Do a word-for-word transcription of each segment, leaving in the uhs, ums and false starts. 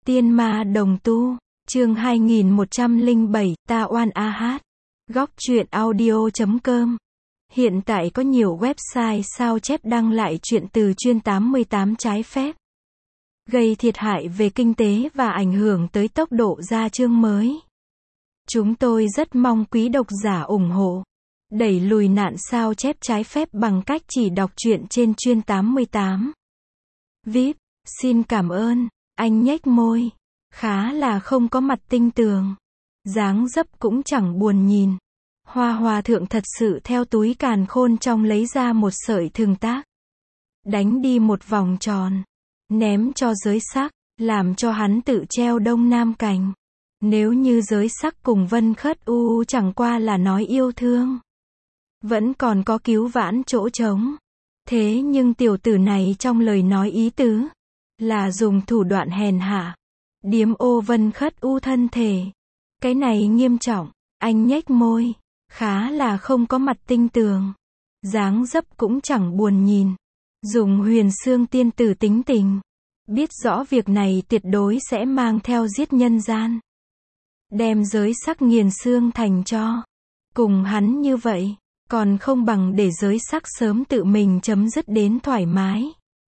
Tiên ma đồng tu, chương hai nghìn một trăm lẻ bảy, Ta oan a hát. Góc truyện audio chấm com. Hiện tại có nhiều website sao chép đăng lại truyện từ chuyên tám mươi tám trái phép, gây thiệt hại về kinh tế và ảnh hưởng tới tốc độ ra chương mới. Chúng tôi rất mong quý độc giả ủng hộ, đẩy lùi nạn sao chép trái phép bằng cách chỉ đọc truyện trên chuyên tám mươi tám. vê i pê, xin cảm ơn. Anh nhếch môi, khá là không có mặt tinh tường, dáng dấp cũng chẳng buồn nhìn. Hoa hòa thượng thật sự theo túi càn khôn trong lấy ra một sợi thừng tác, đánh đi một vòng tròn, ném cho giới sắc, làm cho hắn tự treo đông nam cành. Nếu như giới sắc cùng Vân Khất U chẳng qua là nói yêu thương, vẫn còn có cứu vãn chỗ trống. Thế nhưng tiểu tử này trong lời nói ý tứ là dùng thủ đoạn hèn hạ, điếm ô Vân Khất U thân thể. Cái này nghiêm trọng. Anh nhếch môi, khá là không có mặt tinh tường, dáng dấp cũng chẳng buồn nhìn. Dùng Huyền Xương tiên tử tính tình, biết rõ việc này tuyệt đối sẽ mang theo giết nhân gian, đem giới sắc nghiền xương thành tro. Cùng hắn như vậy, còn không bằng để giới sắc sớm tự mình chấm dứt đến thoải mái.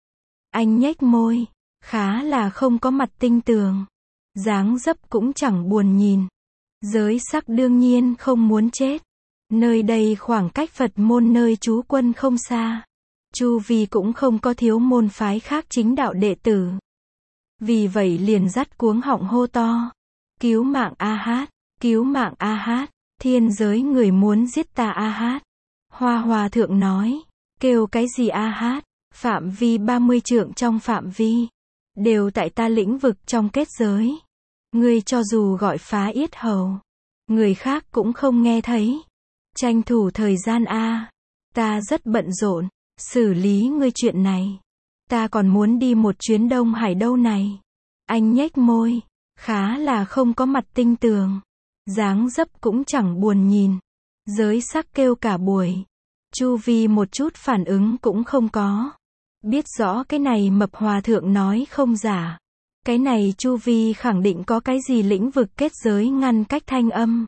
Anh nhếch môi, khá là không có mặt tinh tường, dáng dấp cũng chẳng buồn nhìn. Giới sắc đương nhiên không muốn chết. Nơi đây khoảng cách Phật môn nơi trú quân không xa, chu vi cũng không có thiếu môn phái khác chính đạo đệ tử. Vì vậy liền dắt cuống họng hô to, cứu mạng a hát, cứu mạng a hát, thiên giới người muốn giết ta a hát. Hoa hòa thượng nói, kêu cái gì a hát, phạm vi ba mươi trượng trong phạm vi, đều tại ta lĩnh vực trong kết giới. Ngươi cho dù gọi phá yết hầu, người khác cũng không nghe thấy. Tranh thủ thời gian a, ta rất bận rộn, xử lý ngươi chuyện này. Ta còn muốn đi một chuyến Đông Hải đâu này. Anh nhếch môi, khá là không có mặt tinh tường, dáng dấp cũng chẳng buồn nhìn. Giới sắc kêu cả buổi, chu vi một chút phản ứng cũng không có. Biết rõ cái này mập hòa thượng nói không giả. Cái này chu vi khẳng định có cái gì lĩnh vực kết giới ngăn cách thanh âm.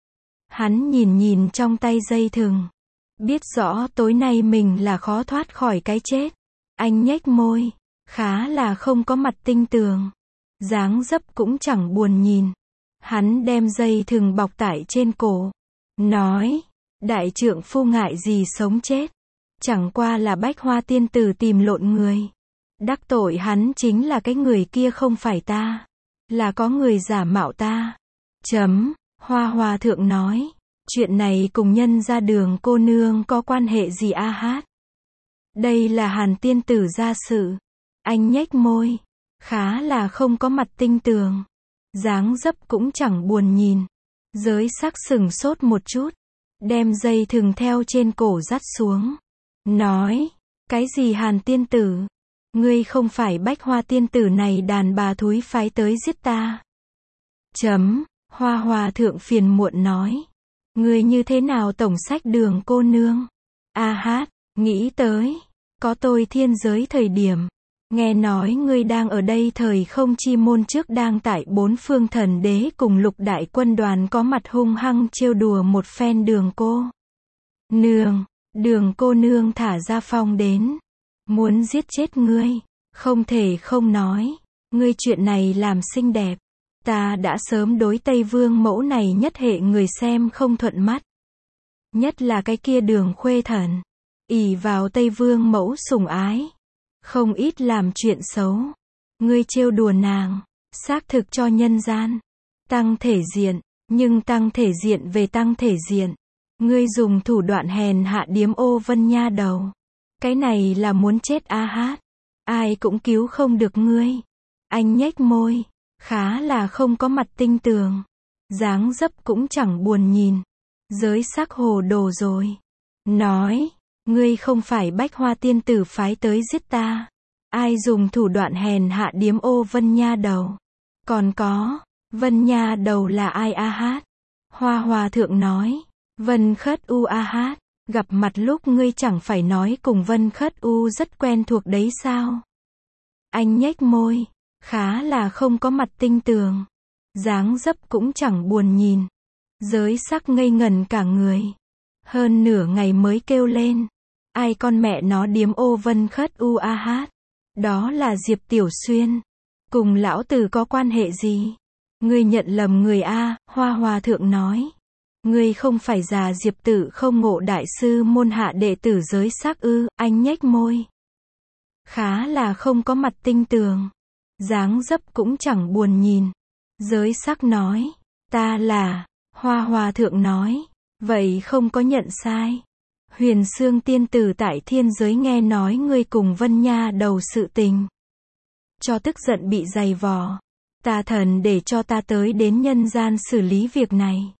Hắn nhìn nhìn trong tay dây thừng, biết rõ tối nay mình là khó thoát khỏi cái chết. Anh nhếch môi, khá là không có mặt tinh tường, dáng dấp cũng chẳng buồn nhìn. Hắn đem dây thừng bọc tải trên cổ, nói, đại trượng phu ngại gì sống chết, chẳng qua là Bách Hoa tiên tử tìm lộn người. Đắc tội hắn chính là cái người kia không phải ta, là có người giả mạo ta. Chấm, Hoa hòa thượng nói, chuyện này cùng nhân ra Đường cô nương có quan hệ gì a hát? Đây là Hàn tiên tử gia sự. Anh nhếch môi, khá là không có mặt tinh tường, dáng dấp cũng chẳng buồn nhìn. Giới sắc sừng sốt một chút, đem dây thừng theo trên cổ dắt xuống, nói, cái gì Hàn tiên tử? Ngươi không phải Bách Hoa tiên tử này đàn bà thúi phái tới giết ta. Chấm, Hoa hòa thượng phiền muộn nói, ngươi như thế nào tổng sách Đường cô nương? A hát, nghĩ tới, có tôi thiên giới thời điểm, nghe nói ngươi đang ở đây thời không chi môn trước đang tại bốn phương thần đế cùng lục đại quân đoàn có mặt hung hăng trêu đùa một phen Đường cô nương. Đường cô nương thả ra phong đến, muốn giết chết ngươi. Không thể không nói, ngươi chuyện này làm xinh đẹp. Ta đã sớm đối Tây Vương mẫu này nhất hệ người xem không thuận mắt. Nhất là cái kia Đường khuê thần, ỷ vào Tây Vương mẫu sủng ái, không ít làm chuyện xấu. Ngươi trêu đùa nàng, xác thực cho nhân gian tăng thể diện, nhưng tăng thể diện về tăng thể diện, ngươi dùng thủ đoạn hèn hạ điếm ô Vân nha đầu. Cái này là muốn chết a hát, ai cũng cứu không được ngươi. Anh nhếch môi, khá là không có mặt tinh tường, dáng dấp cũng chẳng buồn nhìn. Giới sắc hồ đồ rồi, nói, ngươi không phải Bách Hoa tiên tử phái tới giết ta. Ai dùng thủ đoạn hèn hạ điếm ô Vân nha đầu? Còn có, Vân nha đầu là ai a hát? Hoa hòa thượng nói, Vân Khất U a hát. Gặp mặt lúc ngươi chẳng phải nói cùng Vân Khất U rất quen thuộc đấy sao? Anh nhếch môi, khá là không có mặt tinh tường. Dáng dấp cũng chẳng buồn nhìn. Giới sắc ngây ngẩn cả người. Hơn nửa ngày mới kêu lên. Ai con mẹ nó điếm ô Vân Khất u a hát. Đó là Diệp Tiểu Xuyên. Cùng lão tử có quan hệ gì? Ngươi nhận lầm người a, Hoa Hòa Thượng nói. Ngươi không phải già Diệp Tử Không Ngộ đại sư môn hạ đệ tử giới sắc ư? Anh nhếch môi. Khá là không có mặt tinh tường. Dáng dấp cũng chẳng buồn nhìn. Giới sắc nói. Ta là. Hoa Hòa Thượng nói. Vậy không có nhận sai. Huyền Xương tiên tử tại thiên giới nghe nói ngươi cùng Vân Nha đầu sự tình. Cho tức giận bị giày vò. Tà thần để cho ta tới đến nhân gian xử lý việc này.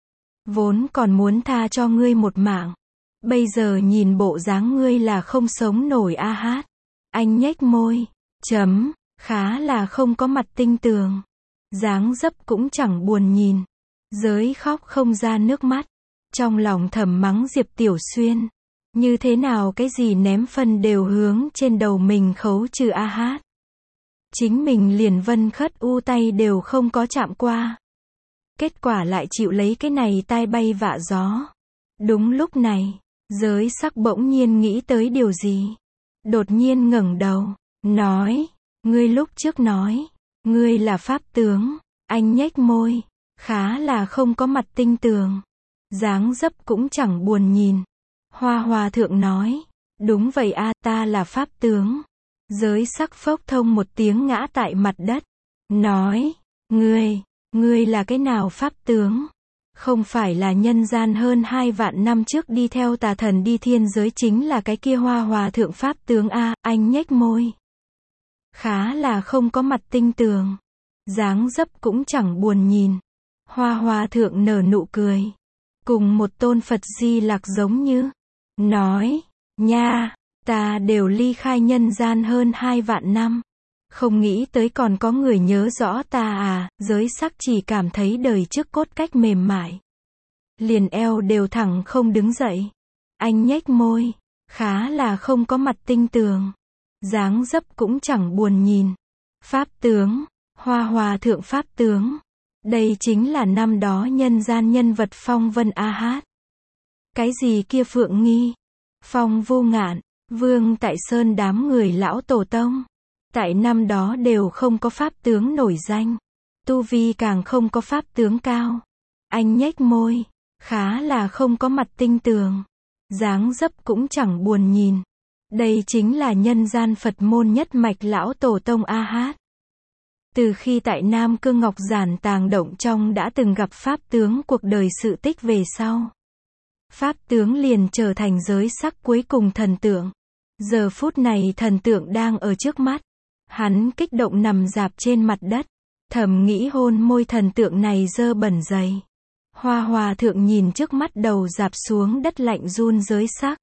Vốn còn muốn tha cho ngươi một mạng. Bây giờ nhìn bộ dáng ngươi là không sống nổi a hát. Anh nhếch môi. Chấm. Khá là không có mặt tinh tường. Dáng dấp cũng chẳng buồn nhìn. Giới khóc không ra nước mắt. Trong lòng thầm mắng Diệp Tiểu Xuyên. Như thế nào cái gì ném phân đều hướng trên đầu mình khấu trừ a hát. Chính mình liền Vân Khất u tay đều không có chạm qua. Kết quả lại chịu lấy cái này tai bay vạ gió. Đúng lúc này, giới sắc bỗng nhiên nghĩ tới điều gì. Đột nhiên ngẩng đầu, nói, ngươi lúc trước nói, ngươi là pháp tướng. Anh nhếch môi, khá là không có mặt tinh tường. Dáng dấp cũng chẳng buồn nhìn. Hoa Hòa Thượng nói, đúng vậy a, ta là pháp tướng. Giới sắc phốc thông một tiếng ngã tại mặt đất. Nói, ngươi, ngươi là cái nào pháp tướng? Không phải là nhân gian hơn hai vạn năm trước đi theo tà thần đi thiên giới chính là cái kia Hoa Hòa Thượng pháp tướng a. Anh nhếch môi. Khá là không có mặt tinh tường. Dáng dấp cũng chẳng buồn nhìn. Hoa Hòa Thượng nở nụ cười. Cùng một tôn Phật Di Lặc giống như. Nói, nha, ta đều ly khai nhân gian hơn hai vạn năm. Không nghĩ tới còn có người nhớ rõ ta à. Giới sắc chỉ cảm thấy đời trước cốt cách mềm mại. Liền eo đều thẳng không đứng dậy. Anh nhếch môi. Khá là không có mặt tinh tường. Dáng dấp cũng chẳng buồn nhìn. Pháp tướng. Hoa Hòa Thượng pháp tướng. Đây chính là năm đó nhân gian nhân vật phong vân a hát. Cái gì kia Phượng Nghi, Phong Vô Ngạn, Vương Tại Sơn đám người lão tổ tông. Tại năm đó đều không có pháp tướng nổi danh. Tu vi càng không có pháp tướng cao. Anh nhếch môi. Khá là không có mặt tinh tường. Dáng dấp cũng chẳng buồn nhìn. Đây chính là nhân gian Phật môn nhất mạch lão tổ tông a hát. Từ khi tại Nam Cương Ngọc Giản Tàng Động trong đã từng gặp pháp tướng cuộc đời sự tích về sau. Pháp tướng liền trở thành giới sắc cuối cùng thần tượng. Giờ phút này thần tượng đang ở trước mắt. Hắn kích động nằm dạp trên mặt đất. Thầm nghĩ hôn môi thần tượng này dơ bẩn dày. Hoa Hòa Thượng nhìn trước mắt đầu dạp xuống đất lạnh run giới sắc.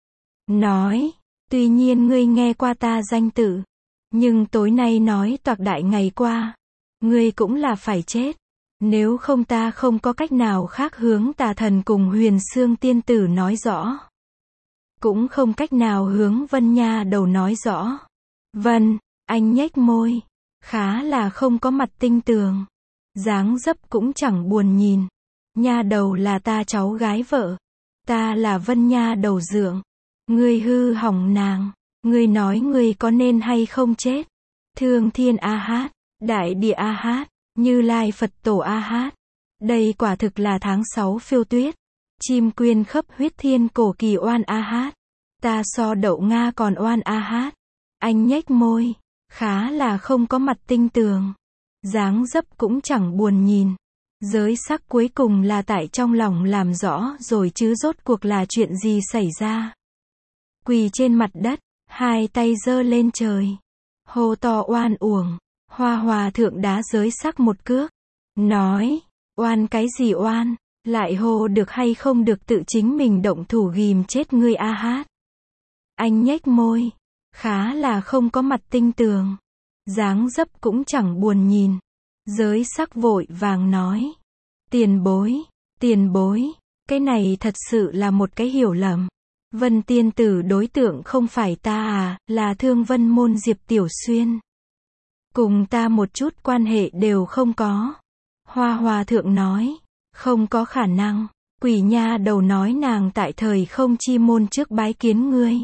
Nói, tuy nhiên ngươi nghe qua ta danh tự. Nhưng tối nay nói toạc đại ngày qua. Ngươi cũng là phải chết. Nếu không ta không có cách nào khác hướng tà thần cùng Huyền Xương tiên tử nói rõ. Cũng không cách nào hướng Vân Nha đầu nói rõ. Vân, anh nhếch môi. Khá là không có mặt tinh tường. Dáng dấp cũng chẳng buồn nhìn. Nha đầu là ta cháu gái vợ. Ta là Vân Nha đầu dượng. Ngươi hư hỏng nàng. Ngươi nói ngươi có nên hay không chết. Thương Thiên a hát. Đại Địa a hát. Như Lai Phật Tổ a hát. Đây quả thực là tháng sáu phiêu tuyết. Chim quyên khấp huyết thiên cổ kỳ oan a hát. Ta so đậu Nga còn oan a hát. Anh nhếch môi. Khá là không có mặt tinh tường. Dáng dấp cũng chẳng buồn nhìn. Giới sắc cuối cùng là tại trong lòng làm rõ rồi chứ rốt cuộc là chuyện gì xảy ra. Quỳ trên mặt đất, hai tay giơ lên trời. Hô to oan uổng. Hoa Hòa Thượng đá giới sắc một cước. Nói, oan cái gì oan, lại hô được hay không được tự chính mình động thủ ghìm chết ngươi a hát. Anh nhếch môi. Khá là không có mặt tinh tường. Dáng dấp cũng chẳng buồn nhìn. Giới sắc vội vàng nói. Tiền bối, tiền bối, cái này thật sự là một cái hiểu lầm. Vân tiên tử đối tượng không phải ta à, là Thương Vân môn Diệp Tiểu Xuyên. Cùng ta một chút quan hệ đều không có. Hoa Hòa thượng nói, không có khả năng. Quỷ nha đầu nói nàng tại thời không chi môn trước bái kiến ngươi.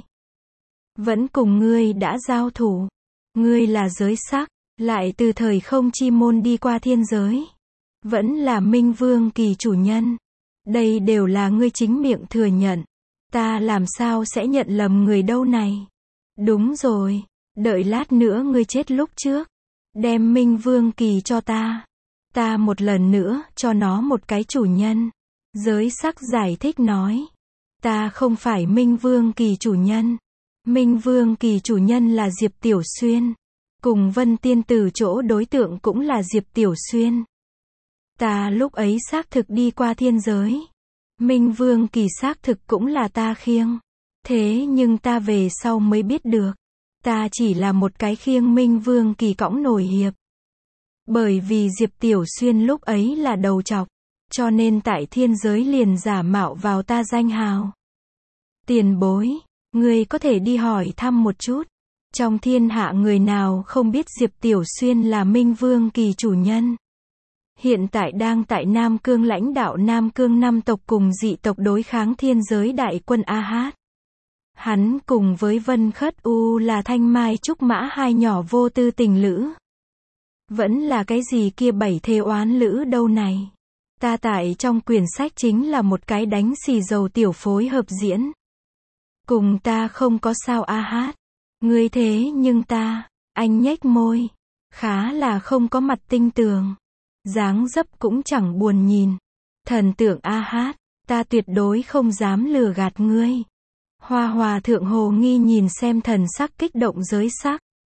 Vẫn cùng ngươi đã giao thủ. Ngươi là giới sắc, lại từ thời không chi môn đi qua thiên giới. Vẫn là Minh Vương Kỳ chủ nhân. Đây đều là ngươi chính miệng thừa nhận. Ta làm sao sẽ nhận lầm người đâu này. Đúng rồi, đợi lát nữa ngươi chết lúc trước. Đem Minh Vương Kỳ cho ta. Ta một lần nữa cho nó một cái chủ nhân. Giới sắc giải thích nói. Ta không phải Minh Vương Kỳ chủ nhân. Minh Vương Kỳ chủ nhân là Diệp Tiểu Xuyên. Cùng Vân Tiên Tử chỗ đối tượng cũng là Diệp Tiểu Xuyên. Ta lúc ấy xác thực đi qua thiên giới. Minh Vương Kỳ xác thực cũng là ta khiêng. Thế nhưng ta về sau mới biết được. Ta chỉ là một cái khiêng Minh Vương Kỳ cõng nổi hiệp. Bởi vì Diệp Tiểu Xuyên lúc ấy là đầu trọc. Cho nên tại thiên giới liền giả mạo vào ta danh hào. Tiền bối, ngươi có thể đi hỏi thăm một chút. Trong thiên hạ người nào không biết Diệp Tiểu Xuyên là Minh Vương Kỳ chủ nhân. Hiện tại đang tại Nam Cương lãnh đạo Nam Cương năm tộc cùng dị tộc đối kháng thiên giới đại quân A Hát. Hắn cùng với Vân Khất U là Thanh Mai Trúc Mã hai nhỏ vô tư tình lữ. Vẫn là cái gì kia bảy thê oán lữ đâu này. Ta tại trong quyển sách chính là một cái đánh xì dầu tiểu phối hợp diễn. Cùng ta không có sao A Hát. Ngươi thế nhưng ta, anh nhếch môi. Khá là không có mặt tinh tường. Dáng dấp cũng chẳng buồn nhìn. Thần tượng A Hát, ta tuyệt đối không dám lừa gạt ngươi. Hoa Hòa thượng hồ nghi nhìn xem thần sắc kích động giới sắc.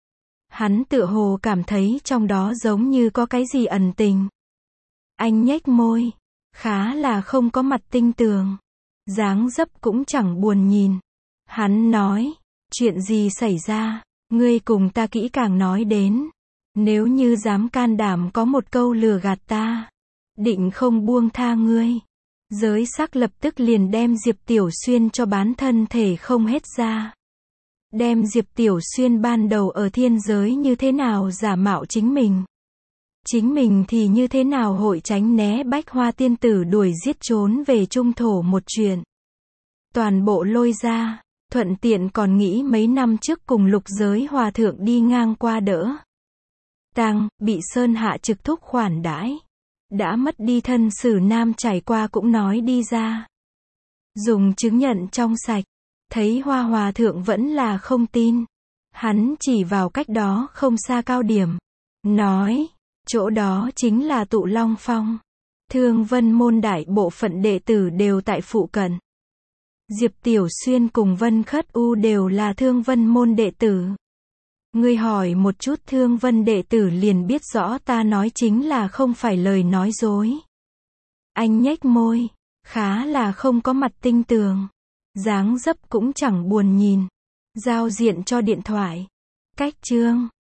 Hắn tựa hồ cảm thấy trong đó giống như có cái gì ẩn tình. Anh nhếch môi. Khá là không có mặt tinh tường. Dáng dấp cũng chẳng buồn nhìn. Hắn nói, chuyện gì xảy ra, ngươi cùng ta kỹ càng nói đến. Nếu như dám can đảm có một câu lừa gạt ta, định không buông tha ngươi. Giới sắc lập tức liền đem Diệp Tiểu Xuyên cho bán thân thể không hết ra. Đem Diệp Tiểu Xuyên ban đầu ở thiên giới như thế nào giả mạo chính mình. Chính mình thì như thế nào hội tránh né Bách Hoa tiên tử đuổi giết trốn về trung thổ một chuyện. Toàn bộ lôi ra, thuận tiện còn nghĩ mấy năm trước cùng lục giới hòa thượng đi ngang qua đỡ. Tang, bị Sơn Hạ trực thúc khoản đãi. Đã mất đi thân sử nam trải qua cũng nói đi ra. Dùng chứng nhận trong sạch. Thấy Hoa Hòa thượng vẫn là không tin. Hắn chỉ vào cách đó không xa cao điểm. Nói, chỗ đó chính là Tụ Long Phong. Thương Vân môn đại bộ phận đệ tử đều tại phụ cận. Diệp Tiểu Xuyên cùng Vân Khất U đều là Thương Vân môn đệ tử. Ngươi hỏi một chút Thương Vân đệ tử liền biết rõ ta nói chính là không phải lời nói dối. Anh nhếch môi, khá là không có mặt tinh tường. Dáng dấp cũng chẳng buồn nhìn. Giao diện cho điện thoại. Cách chương.